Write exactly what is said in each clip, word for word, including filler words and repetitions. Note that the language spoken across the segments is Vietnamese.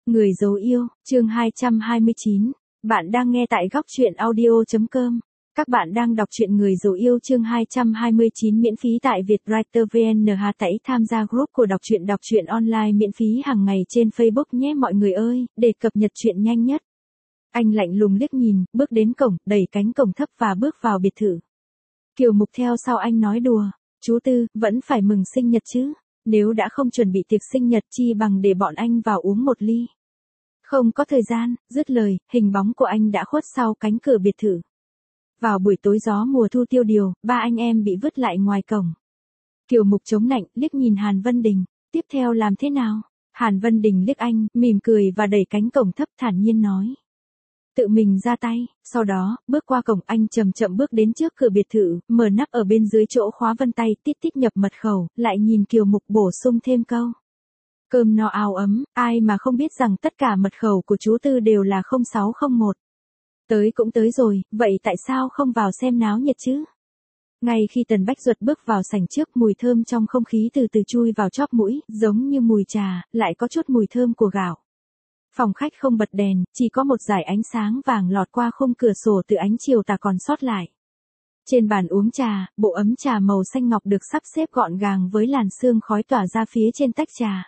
Người dấu yêu, chương hai trăm hai mươi chín. Bạn đang nghe tại góc truyện audio.com. Các bạn đang đọc truyện Người dấu yêu chương hai trăm hai mươi chín miễn phí tại Vietwriter vê en. Hãy tham gia group của đọc truyện đọc truyện online miễn phí hàng ngày trên Facebook nhé mọi người ơi, để cập nhật truyện nhanh nhất. Anh lạnh lùng liếc nhìn, bước đến cổng, đẩy cánh cổng thấp và bước vào biệt thự. Kiều Mục theo sau anh nói đùa, chú Tư, vẫn phải mừng sinh nhật chứ, nếu đã không chuẩn bị tiệc sinh nhật chi bằng để bọn anh vào uống một ly. Không có thời gian, dứt lời, hình bóng của anh đã khuất sau cánh cửa biệt thự. Vào buổi tối gió mùa thu tiêu điều, ba anh em bị vứt lại ngoài cổng. Kiều Mục chống nạnh, liếc nhìn Hàn Vân Đình, tiếp theo làm thế nào? Hàn Vân Đình liếc anh, mỉm cười và đẩy cánh cổng thấp thản nhiên nói. Tự mình ra tay, sau đó, bước qua cổng anh chậm chậm bước đến trước cửa biệt thự, mở nắp ở bên dưới chỗ khóa vân tay tít tít nhập mật khẩu, lại nhìn Kiều Mục bổ sung thêm câu. Cơm no áo ấm, ai mà không biết rằng tất cả mật khẩu của chú Tư đều là không sáu không một. Tới cũng tới rồi, vậy tại sao không vào xem náo nhiệt chứ? Ngay khi Tần Bách Duật bước vào sảnh trước, mùi thơm trong không khí từ từ chui vào chóp mũi, giống như mùi trà, lại có chút mùi thơm của gạo. Phòng khách không bật đèn, chỉ có một dải ánh sáng vàng lọt qua khung cửa sổ từ ánh chiều tà còn sót lại. Trên bàn uống trà, bộ ấm trà màu xanh ngọc được sắp xếp gọn gàng với làn sương khói tỏa ra phía trên tách trà.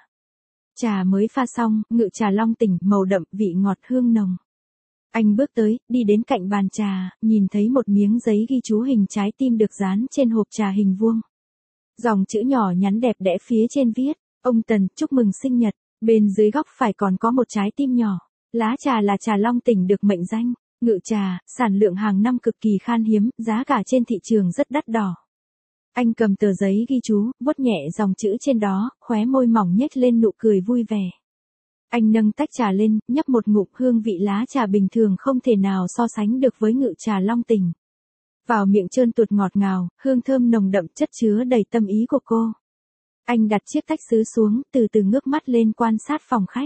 Trà mới pha xong, ngự trà long tỉnh, màu đậm, vị ngọt hương nồng. Anh bước tới, đi đến cạnh bàn trà, nhìn thấy một miếng giấy ghi chú hình trái tim được dán trên hộp trà hình vuông. Dòng chữ nhỏ nhắn đẹp đẽ phía trên viết, ông Tần, chúc mừng sinh nhật. Bên dưới góc phải còn có một trái tim nhỏ. Lá trà là trà long tỉnh được mệnh danh, ngự trà, sản lượng hàng năm cực kỳ khan hiếm, giá cả trên thị trường rất đắt đỏ. Anh cầm tờ giấy ghi chú, vuốt nhẹ dòng chữ trên đó, khóe môi mỏng nhếch lên nụ cười vui vẻ. Anh nâng tách trà lên, nhấp một ngụm, hương vị lá trà bình thường không thể nào so sánh được với ngự trà long tỉnh. Vào miệng trơn tuột ngọt ngào, hương thơm nồng đậm chất chứa đầy tâm ý của cô. Anh đặt chiếc tách sứ xuống, từ từ ngước mắt lên quan sát phòng khách.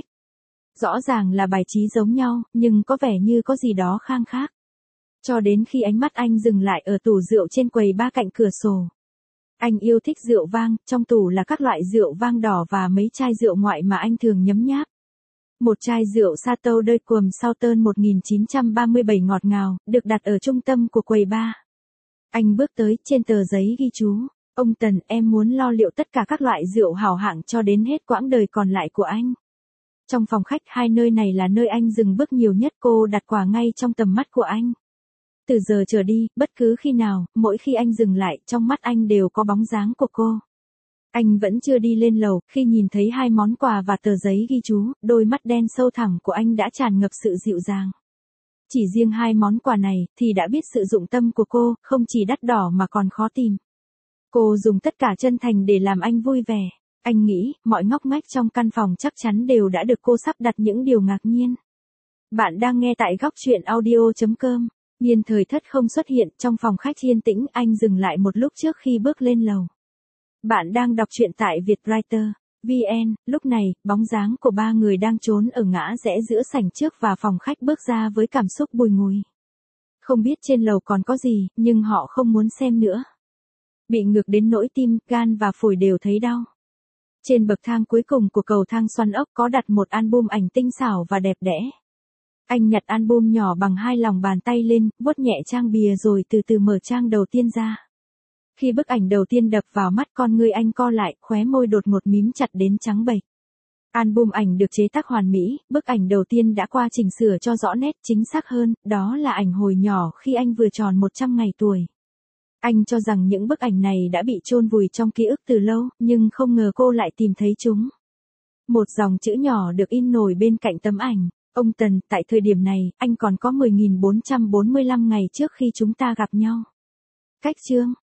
Rõ ràng là bài trí giống nhau, nhưng có vẻ như có gì đó khang khác. Cho đến khi ánh mắt anh dừng lại ở tủ rượu trên quầy ba cạnh cửa sổ. Anh yêu thích rượu vang, trong tủ là các loại rượu vang đỏ và mấy chai rượu ngoại mà anh thường nhấm nháp. Một chai rượu Chateau de Cùm Southern một nghìn chín trăm ba mươi bảy ngọt ngào, được đặt ở trung tâm của quầy bar. Anh bước tới, trên tờ giấy ghi chú. Ông Tần, em muốn lo liệu tất cả các loại rượu hảo hạng cho đến hết quãng đời còn lại của anh. Trong phòng khách, hai nơi này là nơi anh dừng bước nhiều nhất, cô đặt quà ngay trong tầm mắt của anh. Từ giờ trở đi, bất cứ khi nào, mỗi khi anh dừng lại, trong mắt anh đều có bóng dáng của cô. Anh vẫn chưa đi lên lầu, khi nhìn thấy hai món quà và tờ giấy ghi chú, đôi mắt đen sâu thẳm của anh đã tràn ngập sự dịu dàng. Chỉ riêng hai món quà này, thì đã biết sự dụng tâm của cô, không chỉ đắt đỏ mà còn khó tìm. Cô dùng tất cả chân thành để làm anh vui vẻ. Anh nghĩ, mọi ngóc ngách trong căn phòng chắc chắn đều đã được cô sắp đặt những điều ngạc nhiên. Bạn đang nghe tại góc truyện audio.com. Nhiên Thời Thất không xuất hiện, trong phòng khách yên tĩnh, anh dừng lại một lúc trước khi bước lên lầu. Bạn đang đọc truyện tại Vietwriter vê en. Lúc này, bóng dáng của ba người đang trốn ở ngã rẽ giữa sảnh trước và phòng khách bước ra với cảm xúc bùi ngùi. Không biết trên lầu còn có gì, nhưng họ không muốn xem nữa. Bị ngược đến nỗi tim, gan và phổi đều thấy đau. Trên bậc thang cuối cùng của cầu thang xoắn ốc có đặt một album ảnh tinh xảo và đẹp đẽ. Anh nhặt album nhỏ bằng hai lòng bàn tay lên, vuốt nhẹ trang bìa rồi từ từ mở trang đầu tiên ra. Khi bức ảnh đầu tiên đập vào mắt, con ngươi anh co lại, khóe môi đột ngột mím chặt đến trắng bệch. Album ảnh được chế tác hoàn mỹ, bức ảnh đầu tiên đã qua chỉnh sửa cho rõ nét, chính xác hơn, đó là ảnh hồi nhỏ khi anh vừa tròn một trăm ngày tuổi. Anh cho rằng những bức ảnh này đã bị chôn vùi trong ký ức từ lâu, nhưng không ngờ cô lại tìm thấy chúng. Một dòng chữ nhỏ được in nổi bên cạnh tấm ảnh. Ông Tần, tại thời điểm này, anh còn có mười nghìn bốn trăm bốn mươi lăm ngày trước khi chúng ta gặp nhau. Cách chương,